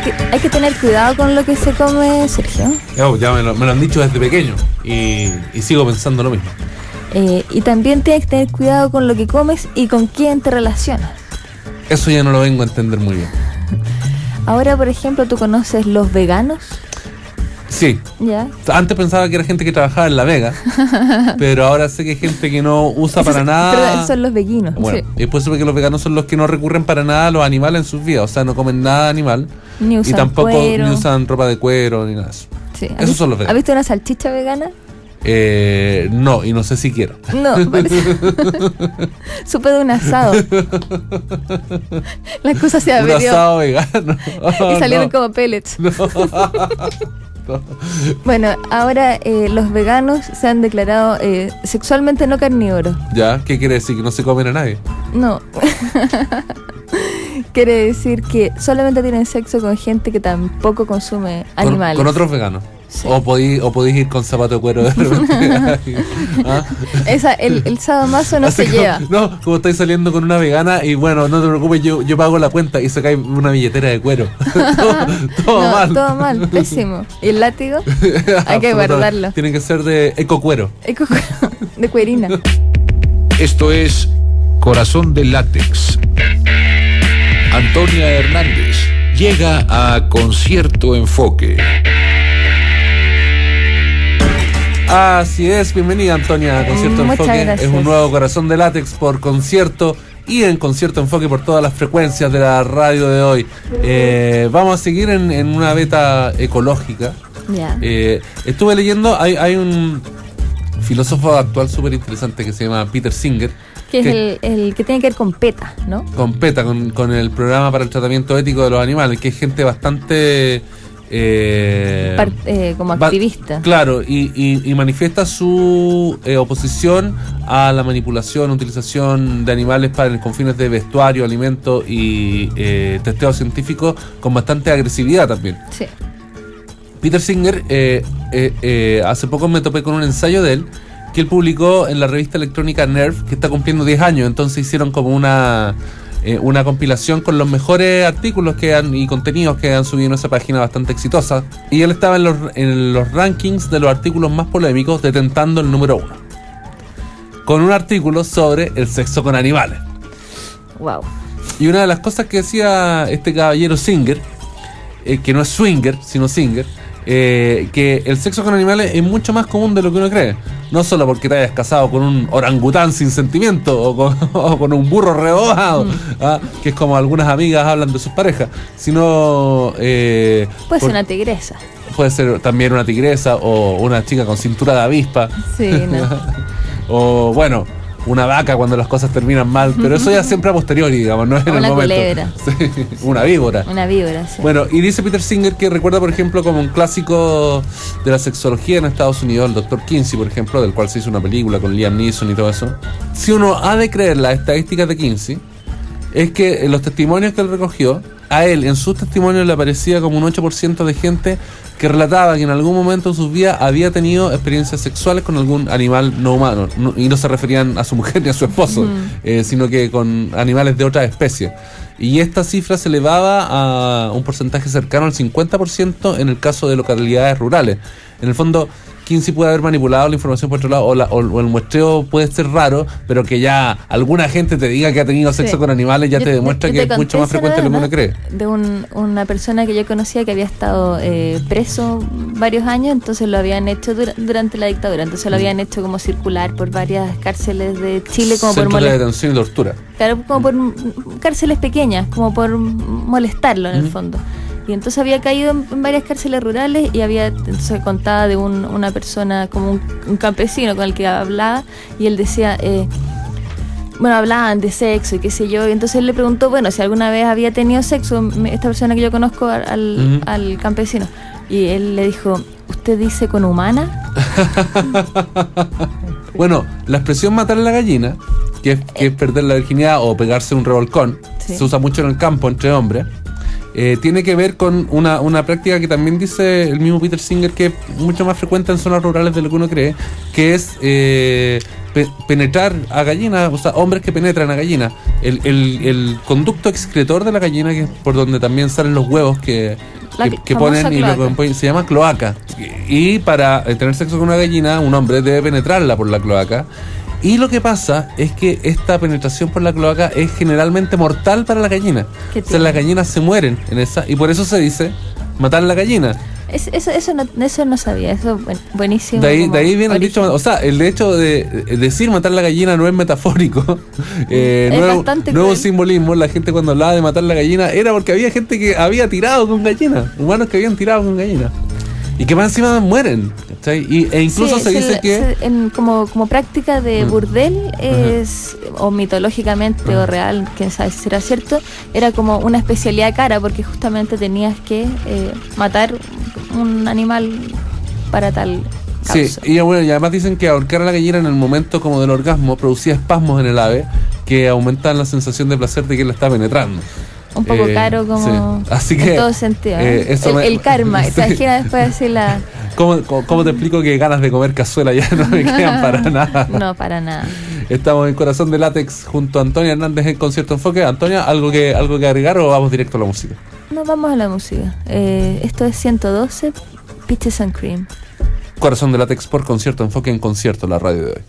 hay que tener cuidado con lo que se come, Sergio. Ya me lo han dicho desde pequeño y sigo pensando lo mismo. Y también tienes que tener cuidado con lo que comes y con quién te relacionas. Eso ya no lo vengo a entender muy bien. Ahora, por ejemplo, ¿tú conoces los veganos? Sí. ¿Ya? Antes pensaba que era gente que trabajaba en La Vega, pero ahora sé que hay gente que no usa para nada. Pero esos son los veganos. Bueno, Sí. y después supe que los veganos son los que no recurren para nada a los animales en sus vidas, o sea, no comen nada animal. Ni usan y tampoco cuero. ni usan ropa de cuero ni nada de eso. Sí. Esos son los veganos. ¿Has visto una salchicha vegana? No, y no sé si quiero. No, parece. Supe de un asado. Las cosas se Un averió asado vegano. y salieron como pellets. No. Bueno, ahora los veganos se han declarado sexualmente no carnívoros. ¿Ya? ¿Qué quiere decir? ¿Que no se comen a nadie? No. Quiere decir que solamente tienen sexo con gente que tampoco consume animales. Con otros veganos. Sí. O podéis ir con zapato de cuero de repente. ¿Ah? El sadomaso no Así se lleva. No, como estáis saliendo con una vegana y bueno, no te preocupes, yo pago la cuenta y sacáis una billetera de cuero. todo No, mal. todo mal, pésimo. ¿Y el látigo? Hay que guardarlo. Tienen que ser de ecocuero. De cuerina. Esto es Corazón de Látex. Antonia Hernández llega a Concierto Enfoque. Así es, bienvenida Antonia a Concierto Muchas Enfoque. gracias. Es un nuevo Corazón de Látex por concierto y en Concierto Enfoque por todas las frecuencias de la radio de hoy. Vamos a seguir en una beta ecológica. Ya. Estuve leyendo, hay un filósofo actual súper interesante que se llama Peter Singer. Que es el que tiene que ver con PETA, ¿no? Con PETA, con el programa para el tratamiento ético de los animales, que es gente bastante... como activista. Claro, y manifiesta su oposición a la manipulación, utilización de animales con fines de vestuario, alimento y testeo científico con bastante agresividad también. Sí. Peter Singer, hace poco me topé con un ensayo de él que él publicó en la revista electrónica Nerve, que está cumpliendo 10 años, entonces hicieron como una compilación con los mejores artículos y contenidos que han subido en esa página bastante exitosa. Y él estaba en los rankings de los artículos más polémicos, detentando el número 1. Con un artículo sobre el sexo con animales. Wow. Y una de las cosas que decía este caballero Singer, que no es swinger, sino Singer, que el sexo con animales es mucho más común de lo que uno cree. No solo porque te hayas casado con un orangután sin sentimiento o con un burro rebobado, que es como algunas amigas hablan de sus parejas, sino... Puede ser una tigresa. Puede ser también una tigresa o una chica con cintura de avispa. Sí, no. O bueno, una vaca cuando las cosas terminan mal, pero eso ya siempre a posteriori, digamos, no es en el momento. Culebra. Sí, una víbora. Una víbora, sí. Bueno, y dice Peter Singer que recuerda, por ejemplo, como un clásico de la sexología en Estados Unidos, el Dr. Kinsey, por ejemplo, del cual se hizo una película con Liam Neeson y todo eso. Si uno ha de creer las estadísticas de Kinsey, es que en los testimonios que él recogió, a él en sus testimonios le aparecía como un 8% de gente que relataba que en algún momento de sus vidas había tenido experiencias sexuales con algún animal no humano, y no se referían a su mujer ni a su esposo, sino que con animales de otra especie. Y esta cifra se elevaba a un porcentaje cercano al 50% en el caso de localidades rurales. En el fondo, Kinsey puede haber manipulado la información por otro lado, o el muestreo puede ser raro, pero que ya alguna gente te diga que ha tenido sexo con animales ya te demuestra que es mucho más frecuente de lo que uno cree. De una persona que yo conocía que había estado preso varios años, entonces lo habían hecho durante la dictadura, entonces lo habían hecho como circular por varias cárceles de Chile, como Centros por de detención y tortura. Claro, como por cárceles pequeñas, como por molestarlo en el fondo. Y entonces había caído en varias cárceles rurales y entonces contaba de una persona como un campesino con el que hablaba, y él decía, hablaban de sexo y qué sé yo, y entonces él le preguntó, si alguna vez había tenido sexo esta persona que yo conozco al campesino, y él le dijo, ¿usted dice con humana? Bueno, la expresión matar a la gallina, que es perder la virginidad o pegarse un revolcón, se usa mucho en el campo entre hombres. Tiene que ver con una práctica que también dice el mismo Peter Singer que es mucho más frecuente en zonas rurales de lo que uno cree, que es penetrar a gallinas, o sea, hombres que penetran a gallinas. El conducto excretor de la gallina, que es por donde también salen los huevos que ponen y lo componen, se llama cloaca. Y para tener sexo con una gallina, un hombre debe penetrarla por la cloaca. Y lo que pasa es que esta penetración por la cloaca es generalmente mortal para la gallina. O sea, las gallinas se mueren en esa, y por eso se dice matar la gallina. Eso no sabía, eso buenísimo. De ahí viene el dicho, o sea, el hecho de decir matar la gallina no es metafórico, no es un simbolismo. La gente cuando hablaba de matar la gallina era porque había gente que había tirado con gallinas, humanos que habían tirado con gallinas y que más encima mueren, ¿cachai? E incluso se dice que como práctica de burdel es, o mitológicamente o real, quién sabe si será cierto, era como una especialidad cara, porque justamente tenías que matar un animal para tal causa. Sí, y bueno, y además dicen que ahorcar a la gallina en el momento como del orgasmo producía espasmos en el ave que aumentaban la sensación de placer de que la está penetrando. Un poco caro como sí. Así que, en todo sentido, ¿no? El karma. Sí. ¿Te imaginas después decir la... ¿Cómo te explico que ganas de comer cazuela ya no me quedan para nada? No, para nada. Estamos en Corazón de Látex junto a Antonia Hernández en Concierto Enfoque. Antonia, ¿algo que agregar o vamos directo a la música? No, vamos a la música. Esto es 112, Peaches and Cream. Corazón de Látex por Concierto Enfoque en Concierto, la radio de hoy.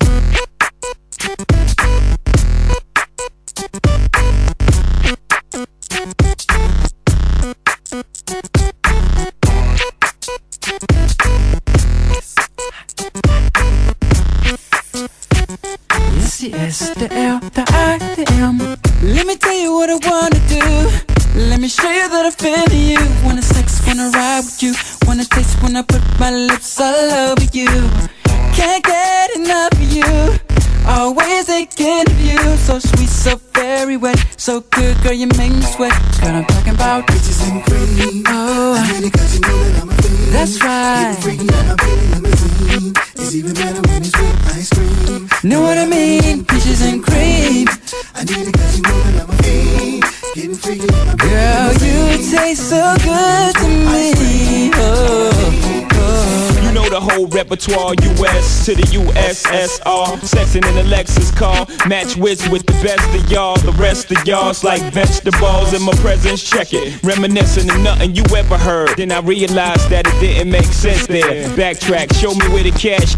S, the L, the I, the M. Let me tell you what I wanna do. Let me show you that I feel you. Wanna sex, wanna ride with you. Wanna taste, wanna put my lips all over you. Can't get enough of you. Always thinking of you. So sweet, so very wet. So good, girl, you make me sweat. Girl, I'm talking about peaches and cream. Oh, because you know that I'm a fiend. That's right. It's even better when it's with ice cream. Know what I mean? Peaches and cream. I need it cause you know that I'm a fiend. Getting freaky. Girl, you taste so good to me. You know the whole repertoire, US to the USSR. Sexing in a Lexus car. Match wits with the best of y'all. The rest of y'all's like vegetables in my presence. Check it. Reminiscing of nothing you ever heard. Then I realized that it didn't make sense there. Backtrack, show me where the cash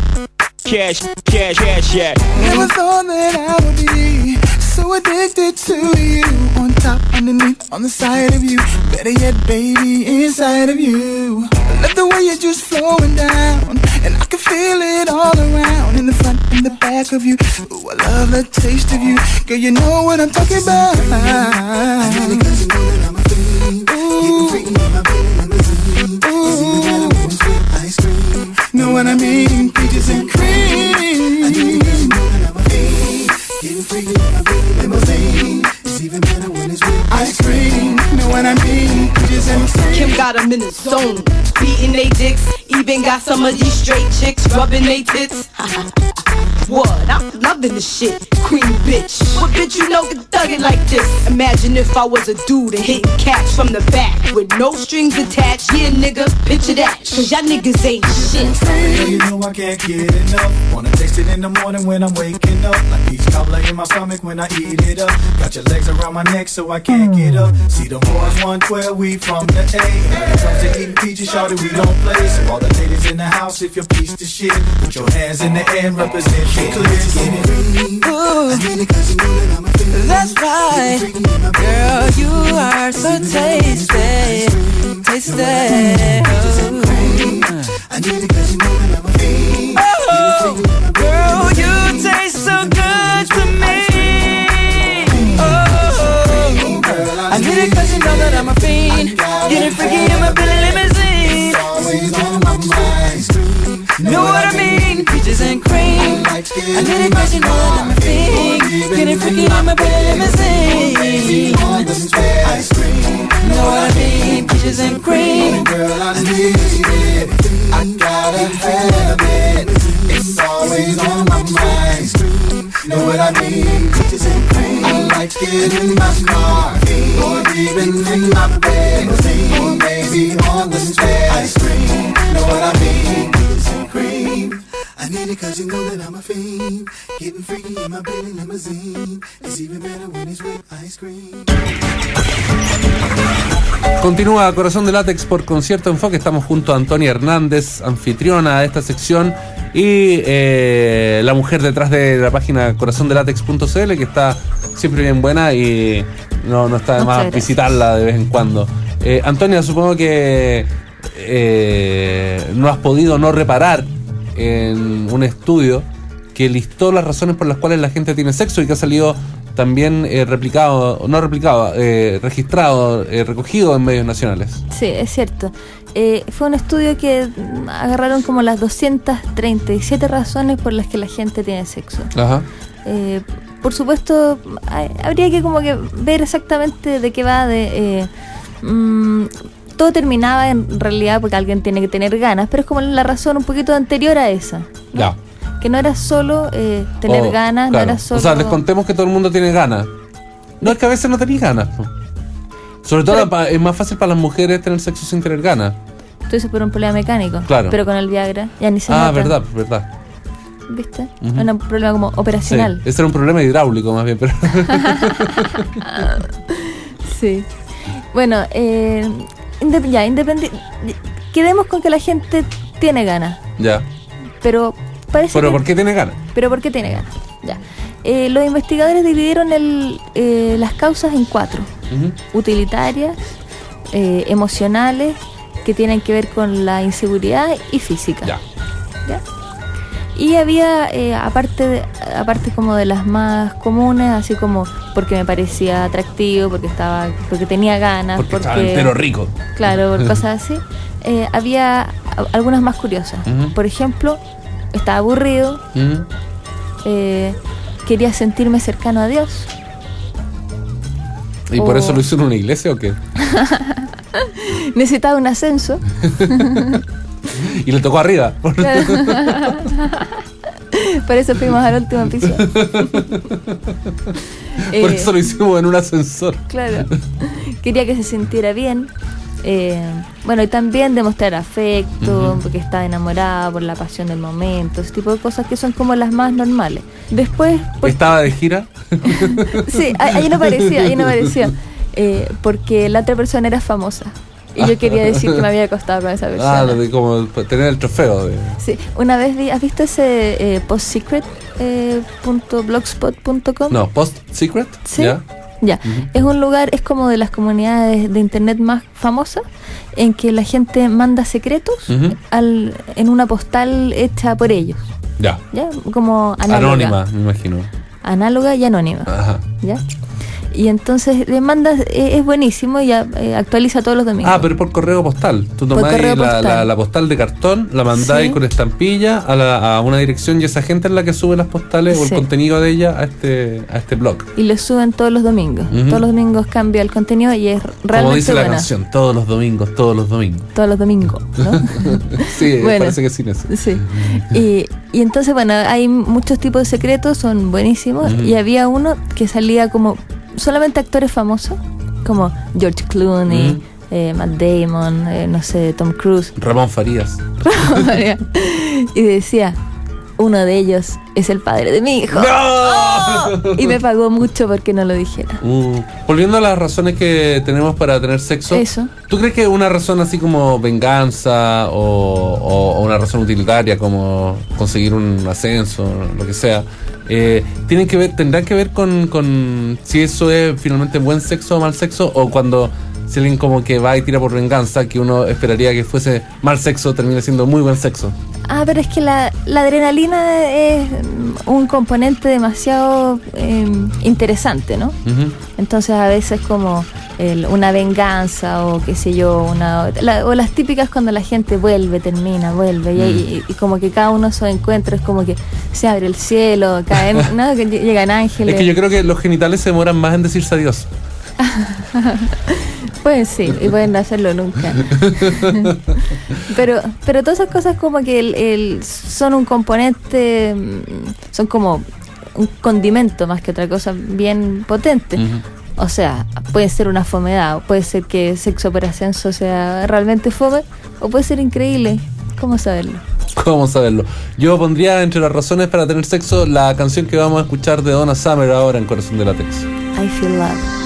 at. Never thought that I would be so addicted to you. On top, underneath, on the side of you. Better yet, baby, inside of you. I love the way you're just flowing down, and I can feel it all around. In the front and the back of you. Ooh, I love the taste of you. Girl, you know what I'm talking about. I need it cause you know that I'm a fiend. Getting freaky in my belly limousine. It's even better when it's with ice cream. Know what I mean? Peaches and cream. I need it cause you know that I'm a fiend. Getting freaky in my belly limousine. It's even better when it's with ice cream. Know what I mean? Peaches and cream. Kim got them in the zone, beating they dicks. Even got some of these straight chicks rubbing they tits. What? I'm loving this shit, queen bitch. What bitch you know can thug it like this? Imagine if I was a dude and hitting cats from the back with no strings attached. Yeah, nigga, picture that, cause y'all niggas ain't shit. You know I can't get enough. Wanna taste it in the morning when I'm waking up. Like peach cobbler in my stomach when I eat it up. Got your legs around my neck so I can't get up. See the boys 112, we from the A. When it comes to eating peaches, shawty, we don't play. So all the ladies in the house, if you're piece of shit, put your hands in the air and represent shit. Ooh, that's right. Girl, you are so tasty. Tasty. Oh, girl, you taste so good to me. Oh, I need it cause you know that I'm a fiend. Getting freaky in my Billy limousine. Know what I mean? Peaches and cream. I need it cause you know that I'm a fiend. Getting freaky in my Billy limousine. Know what I mean? Peaches and cream. Girl, I need it. I gotta have it. It's always on my mind. Know what I mean? Peaches and cream. I like it in my car, or even in my bed, or maybe on the stairs. Ice cream. Know what I mean? Peaches and cream. I need it 'cause you know that I'm a fiend. Getting freaky in my Bentley limousine. It's even better when it's with ice cream. Continúa Corazón de Látex por Concierto Enfoque. Estamos junto a Antonia Hernández, anfitriona de esta sección, y la mujer detrás de la página corazondelatex.cl, que está siempre bien buena y no está de más visitarla de vez en cuando. Antonia, supongo que no has podido no reparar en un estudio que listó las razones por las cuales la gente tiene sexo y que ha salido también registrado, recogido en medios nacionales. Sí, es cierto. Fue un estudio que agarraron como las 237 razones por las que la gente tiene sexo. Ajá. Por supuesto, habría que como que ver exactamente de qué va. Todo terminaba en realidad porque alguien tiene que tener ganas, pero es como la razón un poquito anterior a esa, ¿no? Ya. Que no era solo tener ganas, claro. no era solo... O sea, les contemos que todo el mundo tiene ganas. No, es que a veces no tenéis ganas. Sobre todo es más fácil para las mujeres tener sexo sin tener ganas. Tú dices por un problema mecánico. Claro. Pero con el Viagra ya ni se nota. Verdad. ¿Viste? Un problema como operacional. Sí, ese era un problema hidráulico más bien, pero... Sí. Bueno, quedemos con que la gente tiene ganas. Ya. Pero parece ¿Pero por qué tiene ganas? Pero ¿por qué tiene ganas? Ya. Los investigadores dividieron las causas en 4. Utilitarias, emocionales, que tienen que ver con la inseguridad, y física. Ya. Y había, aparte como de las más comunes, así como porque me parecía atractivo, porque tenía ganas, porque estaba entero rico. Claro, por cosas así. Había algunas más curiosas. Por ejemplo, estaba aburrido, quería sentirme cercano a Dios. ¿Y por eso lo hizo en una iglesia o qué? Necesitaba un ascenso. Y le tocó arriba. Claro. Por eso fuimos al último piso. Por eso lo hicimos en un ascensor. Claro. Quería que se sintiera bien. Bueno, y también demostrar afecto, porque estaba enamorada por la pasión del momento, ese tipo de cosas que son como las más normales. Después... ¿Estaba de gira? Sí, ahí no parecía. Porque la otra persona era famosa. Y yo quería decir que me había acostado con esa persona. Como tener el trofeo. Sí, una vez ¿has visto ese postsecret.blogspot.com? No, Post-Secret. Sí. Ya. Es un lugar, es como de las comunidades de internet más famosas, en que la gente manda secretos en una postal hecha por ellos. Ya. Como anónima, me imagino. Análoga y anónima. Ajá. Ya. Y entonces le mandas, es buenísimo, y actualiza todos los domingos. Pero por correo postal. Tú tomáis la postal de cartón, la mandáis con estampilla a una dirección, y esa gente es la que sube las postales o el contenido de ella a este blog. Y lo suben todos los domingos. Todos los domingos cambia el contenido y es realmente como dice buena. La canción, todos los domingos. Todos los domingos, ¿no? Sí, bueno, parece que sí. Sí. Y entonces, bueno, hay muchos tipos de secretos, son buenísimos. Y había uno que salía como solamente actores famosos, como George Clooney, Matt Damon, no sé, Tom Cruise, Ramón Farías. Y decía: uno de ellos es el padre de mi hijo. ¡No! ¡Oh! Y me pagó mucho porque no lo dijera. Volviendo a las razones que tenemos para tener sexo, ¿tú crees que una razón así como venganza o una razón utilitaria como conseguir un ascenso, lo que sea, tendrán que ver con si eso es finalmente buen sexo o mal sexo, o cuando si alguien como que va y tira por venganza, que uno esperaría que fuese mal sexo, termina siendo muy buen sexo? Pero es que la adrenalina es un componente demasiado interesante, ¿no? Entonces a veces como una venganza o qué sé yo, o las típicas cuando la gente termina, y como que cada uno de esos encuentros es como que se abre el cielo, caen, ¿no? Que llegan ángeles. Es que yo creo que los genitales se demoran más en decirse adiós. Pues sí, y pueden no hacerlo nunca. pero todas esas cosas como que son un componente, son como un condimento más que otra cosa bien potente. O sea, puede ser una fomedad, puede ser que sexo por ascenso sea realmente fome, o puede ser increíble. ¿Cómo saberlo? ¿Cómo saberlo? Yo pondría entre las razones para tener sexo la canción que vamos a escuchar de Donna Summer ahora en Corazón de Látex. I Feel Love.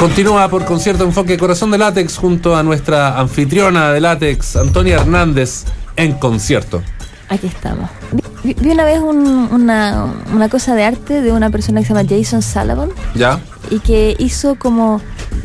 Continúa por Concierto Enfoque Corazón de Látex junto a nuestra anfitriona de Látex, Antonia Hernández, en concierto. Aquí estamos. Vi una vez una cosa de arte de una persona que se llama Jason Sullivan. ¿Ya? Y que hizo como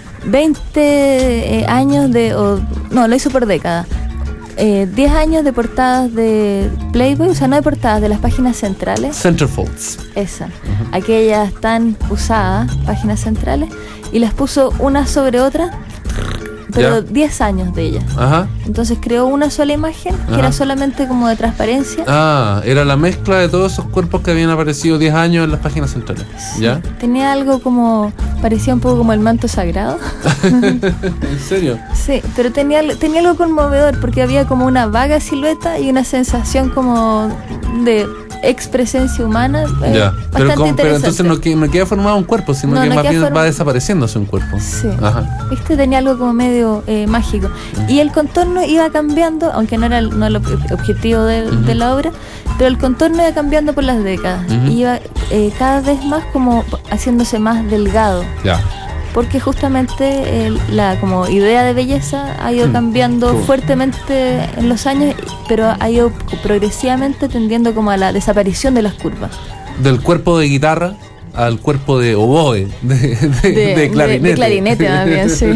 20 años lo hizo por década. 10 años de portadas de Playboy, o sea, no de portadas, de las páginas centrales. Centerfolds. Esa. Aquellas tan usadas, páginas centrales, y las puso una sobre otra, pero 10 años de ellas. Ajá. Entonces creó una sola imagen que era solamente como de transparencia. Ah, era la mezcla de todos esos cuerpos que habían aparecido 10 años en las páginas centrales. Sí. ¿Ya? Tenía algo como, parecía un poco como el manto sagrado. ¿En serio? Sí, pero tenía algo conmovedor porque había como una vaga silueta y una sensación como de expresencia humana. Ya. Bastante Pero entonces no queda formado un cuerpo, sino que más bien va desapareciéndose un cuerpo. Sí. Ajá. ¿Viste? Tenía algo como medio mágico. Y el contorno iba cambiando, aunque no era el objetivo de la obra, pero el contorno iba cambiando por las décadas. Iba cada vez más como haciéndose más delgado. Ya. Porque justamente la como idea de belleza ha ido cambiando fuertemente en los años, pero ha ido progresivamente tendiendo como a la desaparición de las curvas. Del cuerpo de guitarra al cuerpo de oboe, de clarinete. De clarinete también, sí.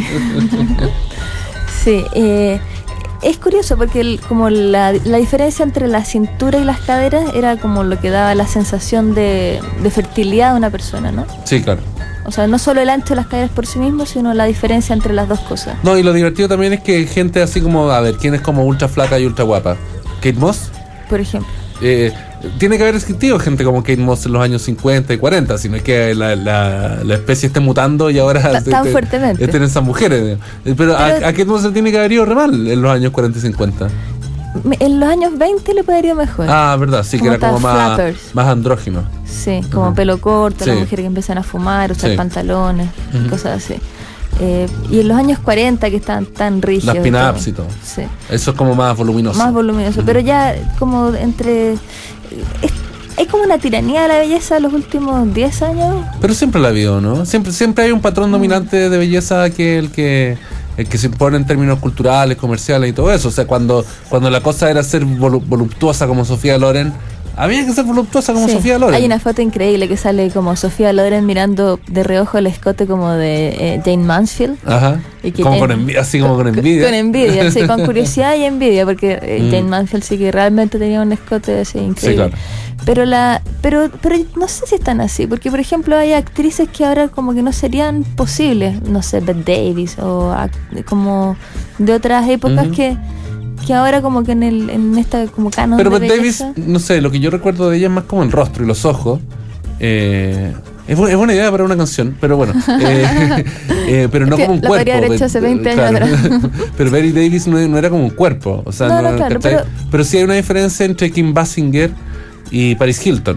Sí, es curioso porque como la diferencia entre la cintura y las caderas era como lo que daba la sensación de fertilidad de una persona, ¿no? Sí, claro. O sea, no solo el ancho de las caderas por sí mismo, sino la diferencia entre las dos cosas. No, y lo divertido también es que gente así como, a ver, ¿quién es como ultra flaca y ultra guapa? ¿Kate Moss? Por ejemplo. Tiene que haber existido gente como Kate Moss en los años 50 y 40, sino es que la especie esté mutando y ahora tan fuertemente estén esas mujeres. Pero a Kate Moss se tiene que haber ido re mal en los años 40 y 50. En los años 20 le podría ir mejor. Ah, verdad, sí, como que era como más andrógino. Sí, como pelo corto, las mujeres que empiezan a fumar, usar pantalones, cosas así. Y en los años 40 que estaban tan rígidos. Las pin-ups y todo. Sí. Eso es como más voluminoso. Más voluminoso, pero ya como entre... Hay como una tiranía de la belleza en los últimos 10 años. Pero siempre la ha habido, ¿no? Siempre hay un patrón dominante de belleza que el que se impone en términos culturales, comerciales y todo eso. O sea, cuando la cosa era ser voluptuosa como Sofía Loren, había que ser voluptuosa como Sofía Loren. Hay una foto increíble que sale como Sofía Loren mirando de reojo el escote como de Jane Mansfield. Ajá. Y que como con envidia, así como con envidia. Con envidia, sí, con curiosidad y envidia, porque Jane Mansfield sí que realmente tenía un escote así increíble. Sí, claro. Pero no sé si están así, porque por ejemplo hay actrices que ahora como que no serían posibles, no sé, Bette Davis o como de otras épocas que ahora como que en esta como canon pero de Bette belleza. Davis, no sé, lo que yo recuerdo de ella es más como el rostro y los ojos. Es buena idea para una canción, pero bueno. Pero no como un la cuerpo. La podría haber hecho hace 20 años claro. atrás. Pero Bette Davis no era como un cuerpo. O sea, no, claro, pero sí hay una diferencia entre Kim Basinger y Paris Hilton.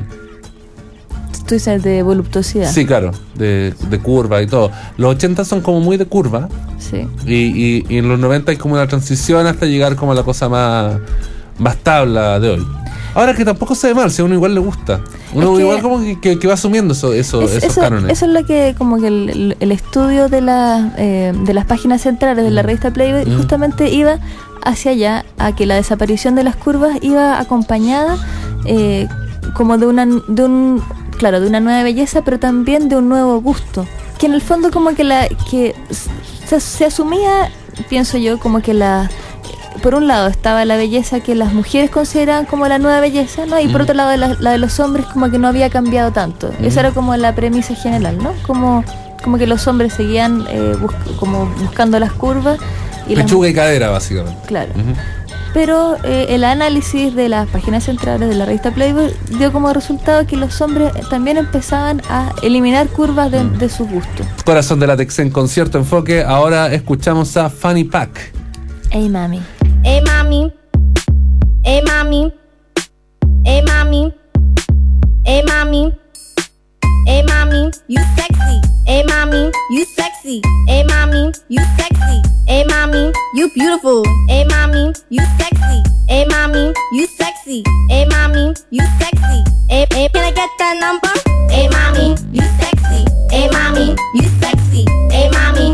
Tú dices de voluptuosidad. Sí, claro, de curva y todo. Los 80 son como muy de curva. Sí. Y en los 90 hay como una transición hasta llegar como a la cosa más tabla de hoy. Ahora que tampoco se ve mal, si a uno igual le gusta. Uno igual como que va asumiendo esos cánones. Eso es lo que como que el estudio de las páginas centrales de la revista Playboy justamente iba hacia allá, a que la desaparición de las curvas iba acompañada como de una nueva belleza, pero también de un nuevo gusto. Que en el fondo como que se asumía, pienso yo, como que por un lado estaba la belleza que las mujeres consideraban como la nueva belleza, ¿no? Y por otro lado la de los hombres como que no había cambiado tanto. Esa era como la premisa general, ¿no? Como que los hombres seguían como buscando las curvas. Pechuga y cadera, básicamente. Claro. Pero el análisis de las páginas centrales de la revista Playboy dio como resultado que los hombres también empezaban a eliminar curvas de sus gustos. Corazón de Látex en Concierto Enfoque. Ahora escuchamos a Fanny Pack. Hey mami. Hey mami. Hey mami. Hey mami. Hey mami. Hey mami, you sexy. Hey mami, you sexy. Hey mami, you sexy. Hey mami, you beautiful. Hey mami, you sexy. Hey mami, you sexy. Hey mami, you sexy. Hey, can I get that number? Hey mami, you sexy. Hey mami, you sexy. Hey mami,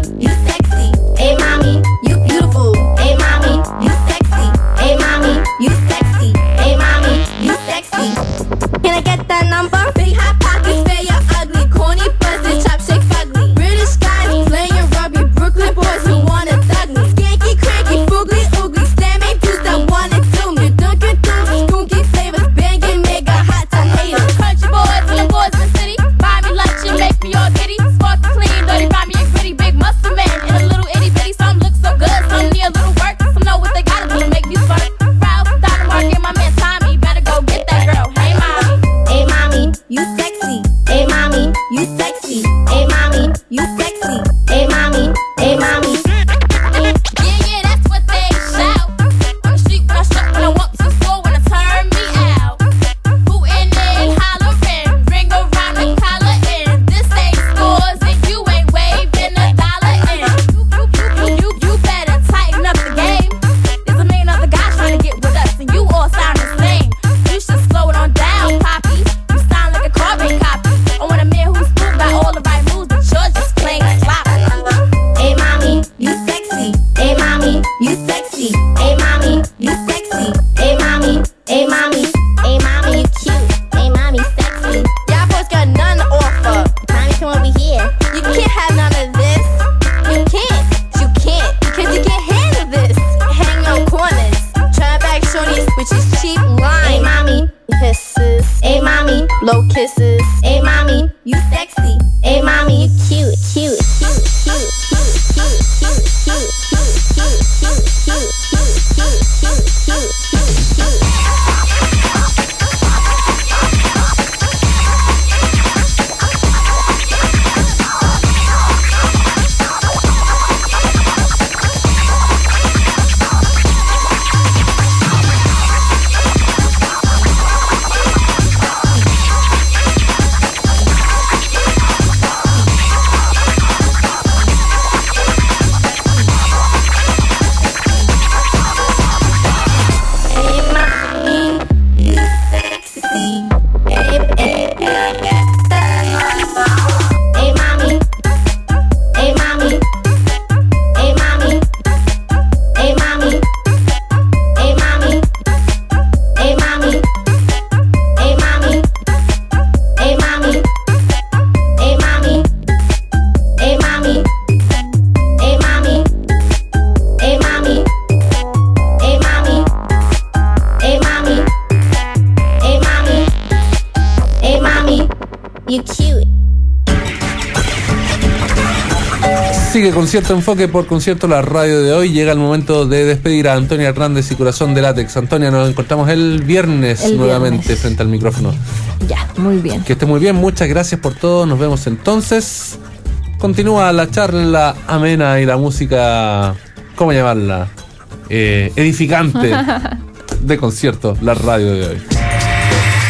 Hey mommy, you sexy. Hey mommy, hey mommy. Yeah, that's what they shout. On the street when I shop, when I walk to the store, when I turn me out. Who in there hollering? Ring around the collar in. This ain't stores and you ain't waving $1 in. You better tighten up the game. There's a million other guys trying to get with us, and you all sound the same. You should slow it on down, Poppy. You sound like a carbon copy. I want a man who's smooth, got all the right moves, but you're just plain sloppy. Hey mommy, you sexy. Hey mommy, you sexy. Hey mommy, you sexy. Hey mommy, hey mommy. Hey mommy, you cute. Hey mommy, sexy. Y'all boys got none to offer. Mommy, come over here. You can't have none of this. You can't, because you can't handle this. Hang on corners, try back shorties, which is cheap Hey line. mommy, Hisses, hey mommy. low kisses. Hey mommy, you sexy. Hey mommy, you cute, cute, cute, cute, cute, cute, cute, cute, cute, cute, cute, cute, cute, cute, cute, cute, cute. You cute. Sigue Concierto Enfoque por Concierto la radio de hoy. Llega el momento de despedir a Antonia Hernández y Corazón de Látex. Antonia, nos encontramos el viernes nuevamente frente al micrófono. Ya, muy bien. Que esté muy bien, muchas gracias por todo. Nos vemos entonces. Continúa la charla amena y la música, ¿cómo llamarla? Edificante de Concierto la radio de hoy.